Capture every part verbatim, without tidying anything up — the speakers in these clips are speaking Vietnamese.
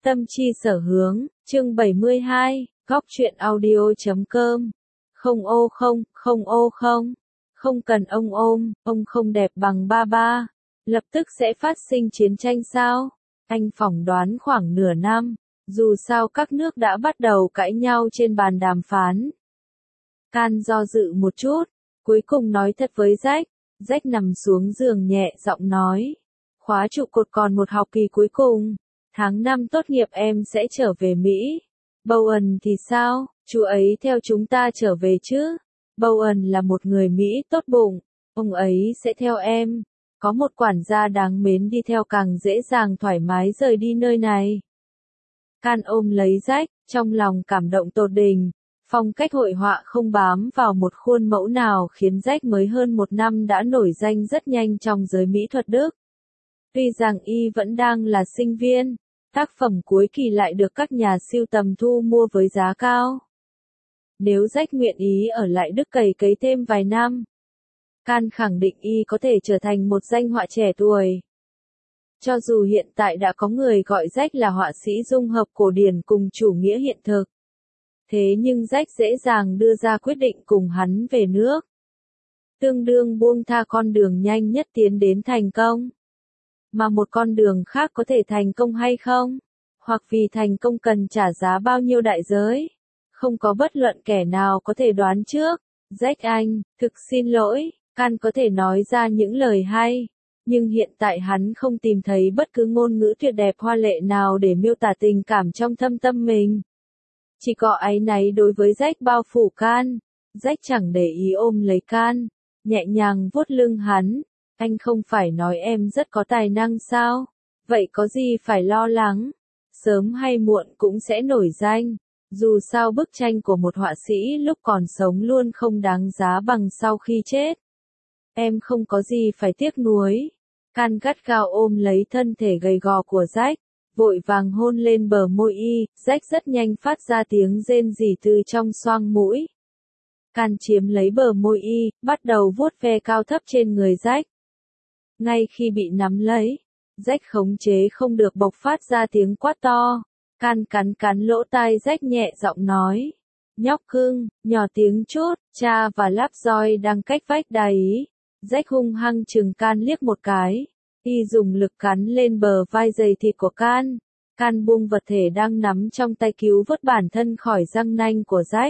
Tâm chi sở hướng, chương bảy mươi hai, góc truyện audio.com. Không ô không, không ô không. Không cần ông ôm, ông không đẹp bằng ba ba. Lập tức sẽ phát sinh chiến tranh sao? Anh phỏng đoán khoảng nửa năm. Dù sao các nước đã bắt đầu cãi nhau trên bàn đàm phán. Can do dự một chút, cuối cùng nói thật với Jack. Jack nằm xuống giường nhẹ giọng nói. Khóa trụ cột còn một học kỳ cuối cùng. Tháng năm tốt nghiệp em sẽ trở về Mỹ. Bowen thì sao? Chú ấy theo chúng ta trở về chứ? Bowen là một người Mỹ tốt bụng. Ông ấy sẽ theo em. Có một quản gia đáng mến đi theo càng dễ dàng thoải mái rời đi nơi này. Can ôm lấy Jack, trong lòng cảm động tột đỉnh. Phong cách hội họa không bám vào một khuôn mẫu nào khiến Jack mới hơn một năm đã nổi danh rất nhanh trong giới mỹ thuật Đức. Tuy rằng y vẫn đang là sinh viên, tác phẩm cuối kỳ lại được các nhà sưu tầm thu mua với giá cao. Nếu Jack nguyện ý ở lại Đức cày cấy thêm vài năm, Can khẳng định y có thể trở thành một danh họa trẻ tuổi. Cho dù hiện tại đã có người gọi Jack là họa sĩ dung hợp cổ điển cùng chủ nghĩa hiện thực. Thế nhưng Jack dễ dàng đưa ra quyết định cùng hắn về nước. Tương đương buông tha con đường nhanh nhất tiến đến thành công. Mà một con đường khác có thể thành công hay không? Hoặc vì thành công cần trả giá bao nhiêu đại giới? Không có bất luận kẻ nào có thể đoán trước. Jack anh, thực xin lỗi, Can có thể nói ra những lời hay. Nhưng hiện tại hắn không tìm thấy bất cứ ngôn ngữ tuyệt đẹp hoa lệ nào để miêu tả tình cảm trong thâm tâm mình. Chỉ có áy náy đối với Jack bao phủ Can. Jack chẳng để ý ôm lấy Can, nhẹ nhàng vuốt lưng hắn. Anh không phải nói em rất có tài năng sao? Vậy có gì phải lo lắng? Sớm hay muộn cũng sẽ nổi danh. Dù sao bức tranh của một họa sĩ lúc còn sống luôn không đáng giá bằng sau khi chết. Em không có gì phải tiếc nuối. Can gắt gao ôm lấy thân thể gầy gò của Jack, vội vàng hôn lên bờ môi y. Jack rất nhanh phát ra tiếng rên rỉ từ trong xoang mũi. Can chiếm lấy bờ môi y, bắt đầu vuốt ve cao thấp trên người Jack. Ngay khi bị nắm lấy, Jack khống chế không được bộc phát ra tiếng quát to. Can cắn cắn lỗ tai Jack nhẹ giọng nói. Nhóc cưng, nhỏ tiếng chút, cha và Lovejoy đang cách vách đài ý. Jack hung hăng chừng Can liếc một cái. Y dùng lực cắn lên bờ vai dày thịt của Can. Can buông vật thể đang nắm trong tay cứu vớt bản thân khỏi răng nanh của Jack.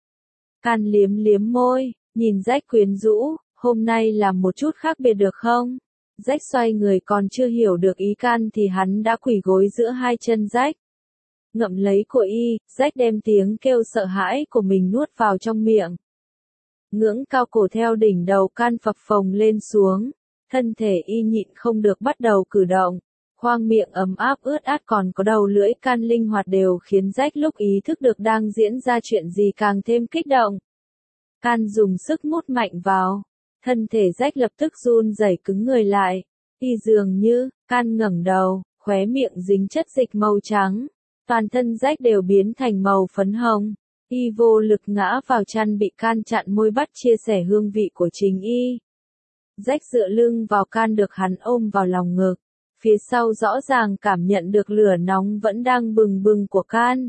Can liếm liếm môi, nhìn Jack quyến rũ. Hôm nay làm một chút khác biệt được không? Jack xoay người còn chưa hiểu được ý Can thì hắn đã quỳ gối giữa hai chân Jack. Ngậm lấy cổ y, Jack đem tiếng kêu sợ hãi của mình nuốt vào trong miệng. Ngưỡng cao cổ theo đỉnh đầu Can phập phồng lên xuống. Thân thể y nhịn không được bắt đầu cử động. Khoang miệng ấm áp ướt át còn có đầu lưỡi Can linh hoạt đều khiến Jack lúc ý thức được đang diễn ra chuyện gì càng thêm kích động. Can dùng sức mút mạnh vào. Thân thể Jack lập tức run rẩy cứng người lại. Y dường như, Can ngẩng đầu, khóe miệng dính chất dịch màu trắng. Toàn thân Jack đều biến thành màu phấn hồng. Y vô lực ngã vào chăn bị Can chặn môi bắt chia sẻ hương vị của chính y. Jack dựa lưng vào Can được hắn ôm vào lòng ngực. Phía sau rõ ràng cảm nhận được lửa nóng vẫn đang bừng bừng của Can.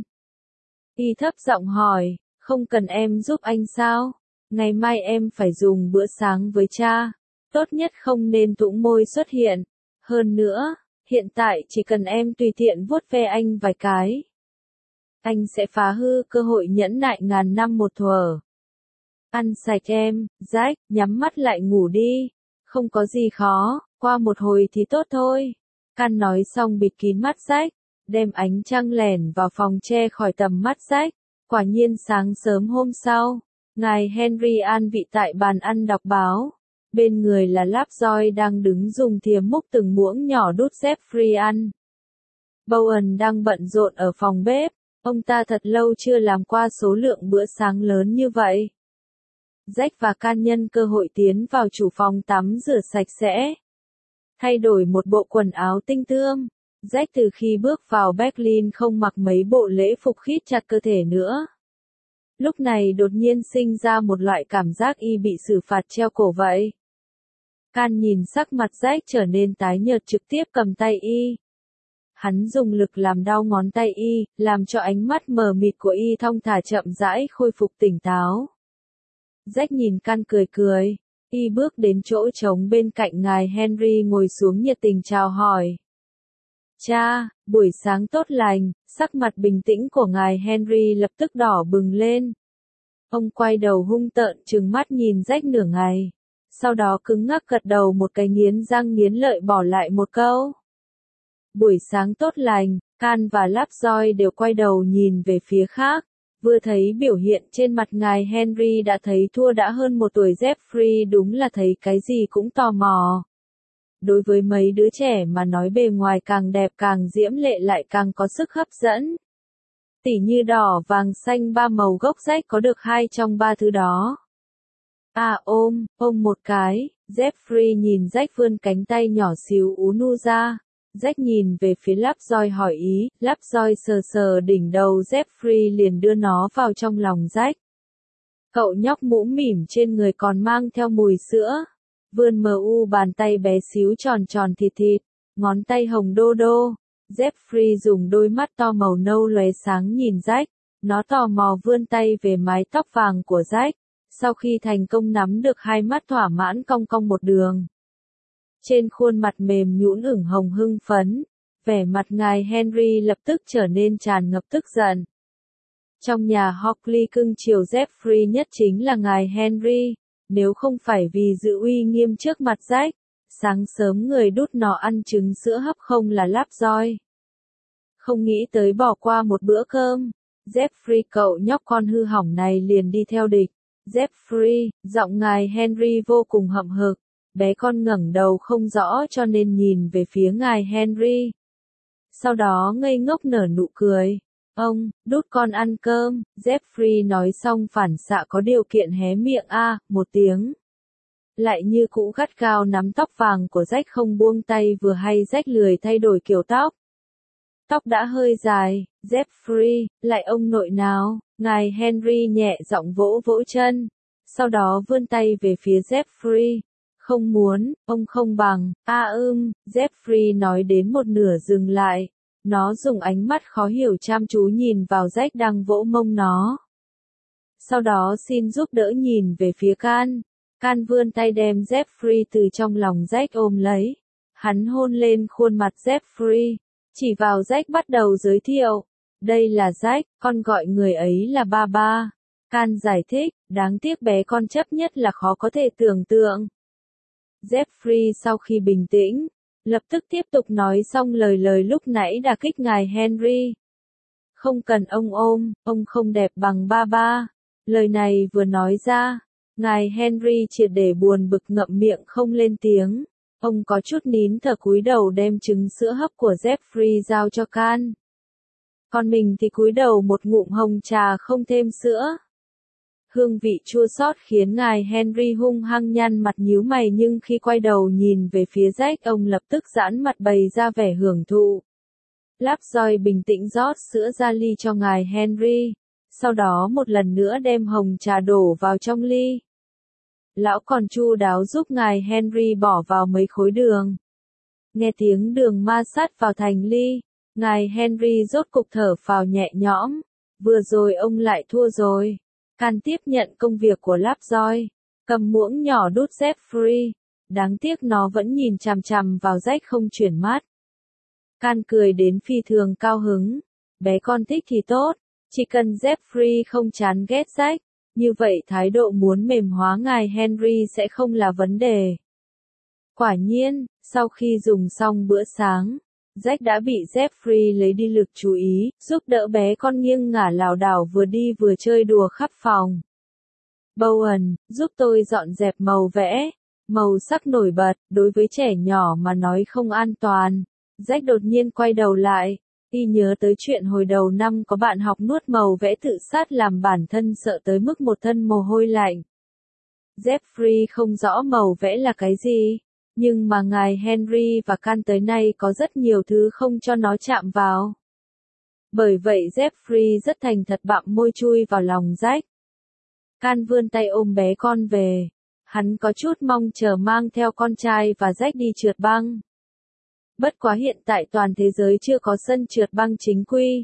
Y thấp giọng hỏi, không cần em giúp anh sao? Ngày mai em phải dùng bữa sáng với cha. Tốt nhất không nên tụng môi xuất hiện. Hơn nữa, hiện tại chỉ cần em tùy tiện vuốt ve anh vài cái. Anh sẽ phá hư cơ hội nhẫn nại ngàn năm một thuở. Ăn sạch em, Jack, nhắm mắt lại ngủ đi. Không có gì khó, qua một hồi thì tốt thôi. Can nói xong bịt kín mắt Jack, đem ánh trăng lẻn vào phòng che khỏi tầm mắt Jack. Quả nhiên sáng sớm hôm sau, ngài Henry an vị tại bàn ăn đọc báo. Bên người là Lovejoy đang đứng dùng thìa múc từng muỗng nhỏ đút Jeffrey ăn. Bowen đang bận rộn ở phòng bếp, ông ta thật lâu chưa làm qua số lượng bữa sáng lớn như vậy. Jack và Can nhân cơ hội tiến vào chủ phòng tắm rửa sạch sẽ. Thay đổi một bộ quần áo tinh tươm. Jack từ khi bước vào Berlin không mặc mấy bộ lễ phục khít chặt cơ thể nữa. Lúc này đột nhiên sinh ra một loại cảm giác y bị xử phạt treo cổ vậy. Can nhìn sắc mặt Jack trở nên tái nhợt trực tiếp cầm tay y. Hắn dùng lực làm đau ngón tay y, làm cho ánh mắt mờ mịt của y thong thả chậm rãi khôi phục tỉnh táo. Jack nhìn Can cười cười, y bước đến chỗ trống bên cạnh ngài Henry ngồi xuống nhiệt tình chào hỏi. Cha, buổi sáng tốt lành, sắc mặt bình tĩnh của ngài Henry lập tức đỏ bừng lên. Ông quay đầu hung tợn trừng mắt nhìn Jack nửa ngày, sau đó cứng ngắc gật đầu một cái nghiến răng nghiến lợi bỏ lại một câu. Buổi sáng tốt lành, Can và Lovejoy đều quay đầu nhìn về phía khác, vừa thấy biểu hiện trên mặt ngài Henry đã thấy thua đã hơn một tuổi Jeffrey đúng là thấy cái gì cũng tò mò. Đối với mấy đứa trẻ mà nói bề ngoài càng đẹp càng diễm lệ lại càng có sức hấp dẫn. Tỉ như đỏ vàng xanh ba màu gốc Jack có được hai trong ba thứ đó. À ôm, ôm một cái, Jeffrey nhìn Jack vươn cánh tay nhỏ xíu ú nu ra. Jack nhìn về phía Lovejoy hỏi ý, Lovejoy sờ sờ đỉnh đầu Jeffrey liền đưa nó vào trong lòng Jack. Cậu nhóc mũm mỉm trên người còn mang theo mùi sữa. Vươn mờ u bàn tay bé xíu tròn tròn thịt thịt, ngón tay hồng đô đô. Jeffrey dùng đôi mắt to màu nâu lóe sáng nhìn Jack, nó tò mò vươn tay về mái tóc vàng của Jack, sau khi thành công nắm được hai mắt thỏa mãn cong cong một đường. Trên khuôn mặt mềm nhũn ửng hồng hưng phấn, vẻ mặt ngài Henry lập tức trở nên tràn ngập tức giận. Trong nhà Hockley cưng chiều Jeffrey nhất chính là ngài Henry, nếu không phải vì giữ uy nghiêm trước mặt Jack, sáng sớm người đút nó ăn trứng sữa hấp không là Lovejoy. Không nghĩ tới bỏ qua một bữa cơm, Jeffrey cậu nhóc con hư hỏng này liền đi theo địch. Jeffrey, giọng ngài Henry vô cùng hậm hực, bé con ngẩng đầu không rõ cho nên nhìn về phía ngài Henry. Sau đó ngây ngốc nở nụ cười. Ông, đút con ăn cơm, Jeffrey nói xong phản xạ có điều kiện hé miệng a, à, một tiếng. Lại như cũ gắt gao nắm tóc vàng của Jack không buông tay vừa hay Jack lười thay đổi kiểu tóc. Tóc đã hơi dài, Jeffrey, lại ông nội nào, ngài Henry nhẹ giọng vỗ vỗ chân, sau đó vươn tay về phía Jeffrey. Không muốn, ông không bằng, a à, ưm, Jeffrey nói đến một nửa dừng lại. Nó dùng ánh mắt khó hiểu chăm chú nhìn vào Jack đang vỗ mông nó. Sau đó xin giúp đỡ nhìn về phía Can. Can vươn tay đem Jeffrey từ trong lòng Jack ôm lấy. Hắn hôn lên khuôn mặt Jeffrey, chỉ vào Jack bắt đầu giới thiệu. Đây là Jack, con gọi người ấy là ba ba. Can giải thích, đáng tiếc bé con chấp nhất là khó có thể tưởng tượng. Jeffrey sau khi bình tĩnh, lập tức tiếp tục nói xong lời lời lúc nãy đả kích ngài Henry. Không cần ông ôm, ông không đẹp bằng ba ba. Lời này vừa nói ra, ngài Henry triệt để buồn bực ngậm miệng không lên tiếng. Ông có chút nín thở cúi đầu đem trứng sữa hấp của Jeffrey giao cho Can. Còn mình thì cúi đầu một ngụm hồng trà không thêm sữa. Hương vị chua xót khiến ngài Henry hung hăng nhăn mặt nhíu mày nhưng khi quay đầu nhìn về phía Jack ông lập tức giãn mặt bày ra vẻ hưởng thụ. Lovejoy bình tĩnh rót sữa ra ly cho ngài Henry, sau đó một lần nữa đem hồng trà đổ vào trong ly. Lão còn chu đáo giúp ngài Henry bỏ vào mấy khối đường. Nghe tiếng đường ma sát vào thành ly, ngài Henry rốt cục thở phào nhẹ nhõm. Vừa rồi ông lại thua rồi. Can tiếp nhận công việc của Lovejoy, cầm muỗng nhỏ đút Jeffrey. Đáng tiếc nó vẫn nhìn chằm chằm vào Jack không chuyển mắt. Can cười đến phi thường cao hứng. Bé con thích thì tốt, chỉ cần Jeffrey không chán ghét Jack, như vậy thái độ muốn mềm hóa ngài Henry sẽ không là vấn đề. Quả nhiên, sau khi dùng xong bữa sáng, Jack đã bị Jeffrey lấy đi lực chú ý, giúp đỡ bé con nghiêng ngả lảo đảo vừa đi vừa chơi đùa khắp phòng. Bowen, giúp tôi dọn dẹp màu vẽ, màu sắc nổi bật, đối với trẻ nhỏ mà nói không an toàn. Jack đột nhiên quay đầu lại, y nhớ tới chuyện hồi đầu năm có bạn học nuốt màu vẽ tự sát làm bản thân sợ tới mức một thân mồ hôi lạnh. Jeffrey không rõ màu vẽ là cái gì. Nhưng mà ngài Henry và Can tới nay có rất nhiều thứ không cho nó chạm vào. Bởi vậy Jeffrey rất thành thật bặm môi chui vào lòng Jack. Can vươn tay ôm bé con về. Hắn có chút mong chờ mang theo con trai và Jack đi trượt băng. Bất quá hiện tại toàn thế giới chưa có sân trượt băng chính quy.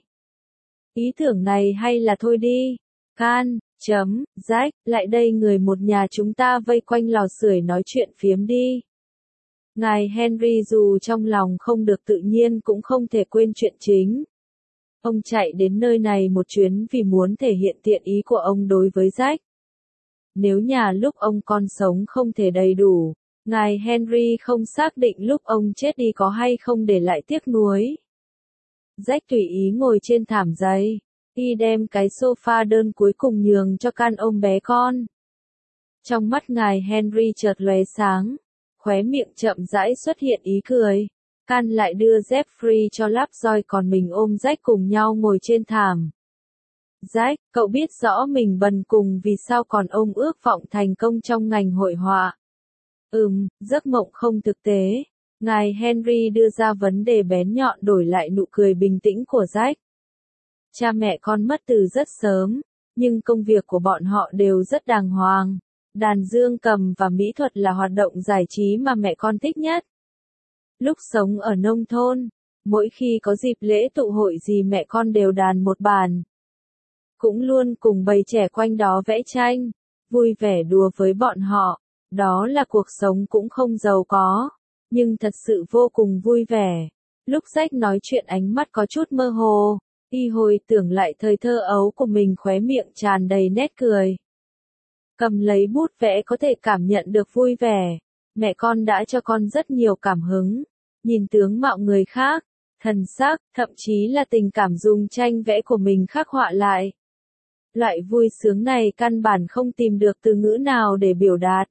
Ý tưởng này hay là thôi đi. Can, chấm, Jack, lại đây người một nhà chúng ta vây quanh lò sưởi nói chuyện phiếm đi. Ngài Henry dù trong lòng không được tự nhiên cũng không thể quên chuyện chính. Ông chạy đến nơi này một chuyến vì muốn thể hiện thiện ý của ông đối với Jack. Nếu nhà lúc ông còn sống không thể đầy đủ, ngài Henry không xác định lúc ông chết đi có hay không để lại tiếc nuối. Jack tùy ý ngồi trên thảm giấy, y đem cái sofa đơn cuối cùng nhường cho Can ôm bé con. Trong mắt ngài Henry chợt lóe sáng, khóe miệng chậm rãi xuất hiện ý cười. Can lại đưa Jeffrey cho Lovejoy còn mình ôm Jack cùng nhau ngồi trên thảm. Jack, cậu biết rõ mình bần cùng vì sao còn ôm ước vọng thành công trong ngành hội họa. Ừm, giấc mộng không thực tế. Ngài Henry đưa ra vấn đề bén nhọn đổi lại nụ cười bình tĩnh của Jack. Cha mẹ con mất từ rất sớm, nhưng công việc của bọn họ đều rất đàng hoàng. Đàn dương cầm và mỹ thuật là hoạt động giải trí mà mẹ con thích nhất. Lúc sống ở nông thôn, mỗi khi có dịp lễ tụ hội gì mẹ con đều đàn một bàn. Cũng luôn cùng bầy trẻ quanh đó vẽ tranh, vui vẻ đùa với bọn họ. Đó là cuộc sống cũng không giàu có, nhưng thật sự vô cùng vui vẻ. Lúc Jack nói chuyện ánh mắt có chút mơ hồ, y hồi tưởng lại thời thơ ấu của mình khóe miệng tràn đầy nét cười. Cầm lấy bút vẽ có thể cảm nhận được vui vẻ. Mẹ con đã cho con rất nhiều cảm hứng. Nhìn tướng mạo người khác, thần sắc, thậm chí là tình cảm dùng tranh vẽ của mình khắc họa lại. Loại vui sướng này căn bản không tìm được từ ngữ nào để biểu đạt.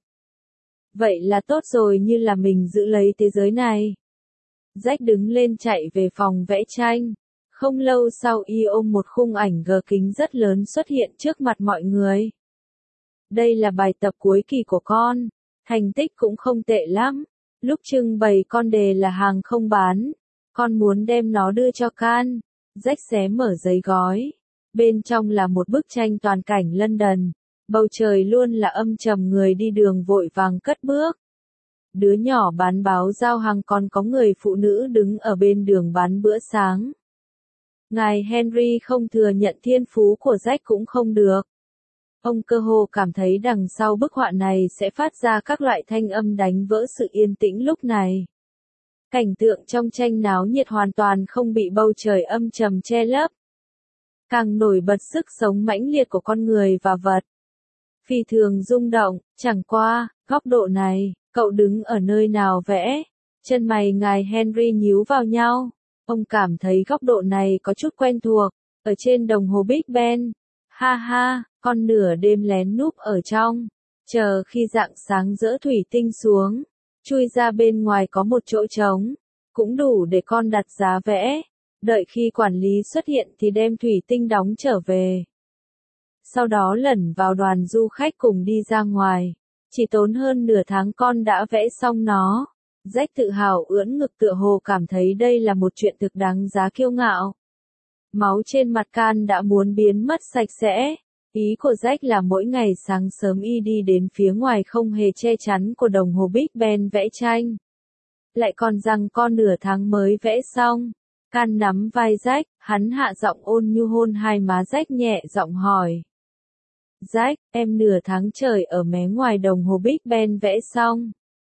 Vậy là tốt rồi, như là mình giữ lấy thế giới này. Jack đứng lên chạy về phòng vẽ tranh. Không lâu sau y ôm một khung ảnh gờ kính rất lớn xuất hiện trước mặt mọi người. Đây là bài tập cuối kỳ của con. Thành tích cũng không tệ lắm. Lúc trưng bày con đề là hàng không bán. Con muốn đem nó đưa cho Can. Jack xé mở giấy gói. Bên trong là một bức tranh toàn cảnh London. Bầu trời luôn là âm trầm, người đi đường vội vàng cất bước. Đứa nhỏ bán báo giao hàng, còn có người phụ nữ đứng ở bên đường bán bữa sáng. Ngài Henry không thừa nhận thiên phú của Jack cũng không được. Ông cơ hồ cảm thấy đằng sau bức họa này sẽ phát ra các loại thanh âm đánh vỡ sự yên tĩnh lúc này. Cảnh tượng trong tranh náo nhiệt hoàn toàn không bị bầu trời âm trầm che lấp. Càng nổi bật sức sống mãnh liệt của con người và vật. Phi thường rung động, chẳng qua, góc độ này, cậu đứng ở nơi nào vẽ? Chân mày ngài Henry nhíu vào nhau. Ông cảm thấy góc độ này có chút quen thuộc, ở trên đồng hồ Big Ben. Ha ha, con nửa đêm lén núp ở trong, chờ khi rạng sáng dỡ thủy tinh xuống, chui ra bên ngoài có một chỗ trống, cũng đủ để con đặt giá vẽ. Đợi khi quản lý xuất hiện thì đem thủy tinh đóng trở về. Sau đó lẩn vào đoàn du khách cùng đi ra ngoài. Chỉ tốn hơn nửa tháng con đã vẽ xong nó. Jack tự hào ưỡn ngực tựa hồ cảm thấy đây là một chuyện thực đáng giá kiêu ngạo. Máu trên mặt Can đã muốn biến mất sạch sẽ. Ý của Jack là mỗi ngày sáng sớm y đi đến phía ngoài không hề che chắn của đồng hồ Big Ben vẽ tranh. Lại còn rằng con nửa tháng mới vẽ xong. Can nắm vai Jack, hắn hạ giọng ôn nhu hôn hai má Jack nhẹ giọng hỏi. Jack, em nửa tháng trời ở mé ngoài đồng hồ Big Ben vẽ xong.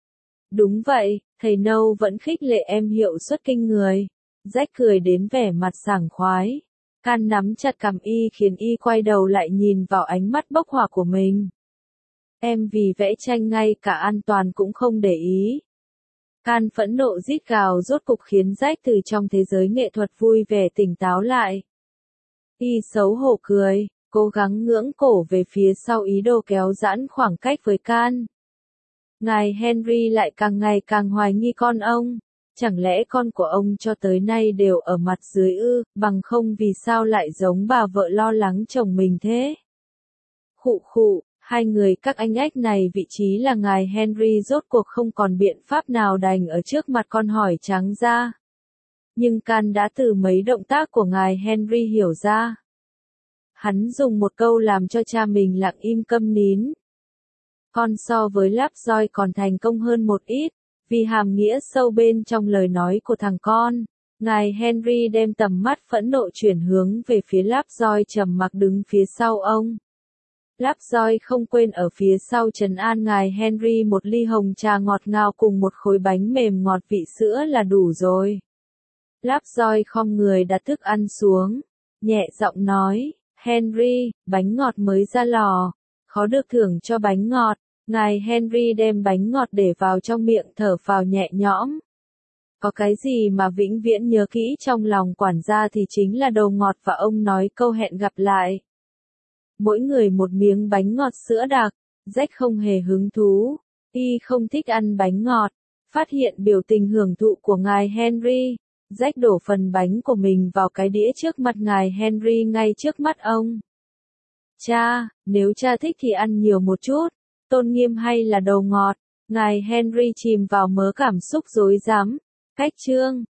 Đúng vậy, thầy Nâu vẫn khích lệ em hiệu suất kinh người. Jack cười đến vẻ mặt sảng khoái. Can nắm chặt cằm y khiến y quay đầu lại nhìn vào ánh mắt bốc hỏa của mình. Em vì vẽ tranh ngay cả an toàn cũng không để ý. Can phẫn nộ rít gào rốt cục khiến Jack từ trong thế giới nghệ thuật vui vẻ tỉnh táo lại. Y xấu hổ cười, cố gắng ngưỡng cổ về phía sau ý đồ kéo giãn khoảng cách với Can. Ngài Henry lại càng ngày càng hoài nghi con ông. Chẳng lẽ con của ông cho tới nay đều ở mặt dưới ư, bằng không vì sao lại giống bà vợ lo lắng chồng mình thế? Khụ khụ, hai người các anh ếch này vị trí là ngài Henry rốt cuộc không còn biện pháp nào đành ở trước mặt con hỏi trắng ra. Nhưng Can đã từ mấy động tác của ngài Henry hiểu ra. Hắn dùng một câu làm cho cha mình lặng im câm nín. Con so với Lovejoy còn thành công hơn một ít. Vì hàm nghĩa sâu bên trong lời nói của thằng con, ngài Henry đem tầm mắt phẫn nộ chuyển hướng về phía Lovejoy trầm mặc đứng phía sau ông. Lovejoy không quên ở phía sau trấn an ngài Henry một ly hồng trà ngọt ngào cùng một khối bánh mềm ngọt vị sữa là đủ rồi. Lovejoy khom người đặt thức ăn xuống, nhẹ giọng nói, Henry, bánh ngọt mới ra lò, khó được thưởng cho bánh ngọt. Ngài Henry đem bánh ngọt để vào trong miệng thở phào nhẹ nhõm. Có cái gì mà vĩnh viễn nhớ kỹ trong lòng quản gia thì chính là đồ ngọt và ông nói câu hẹn gặp lại. Mỗi người một miếng bánh ngọt sữa đặc, Jack không hề hứng thú, y không thích ăn bánh ngọt. Phát hiện biểu tình hưởng thụ của ngài Henry, Jack đổ phần bánh của mình vào cái đĩa trước mặt ngài Henry ngay trước mắt ông. Cha, nếu cha thích thì ăn nhiều một chút, tôn nghiêm hay là đồ ngọt, ngài Henry chìm vào mớ cảm xúc rối rắm. Cách chương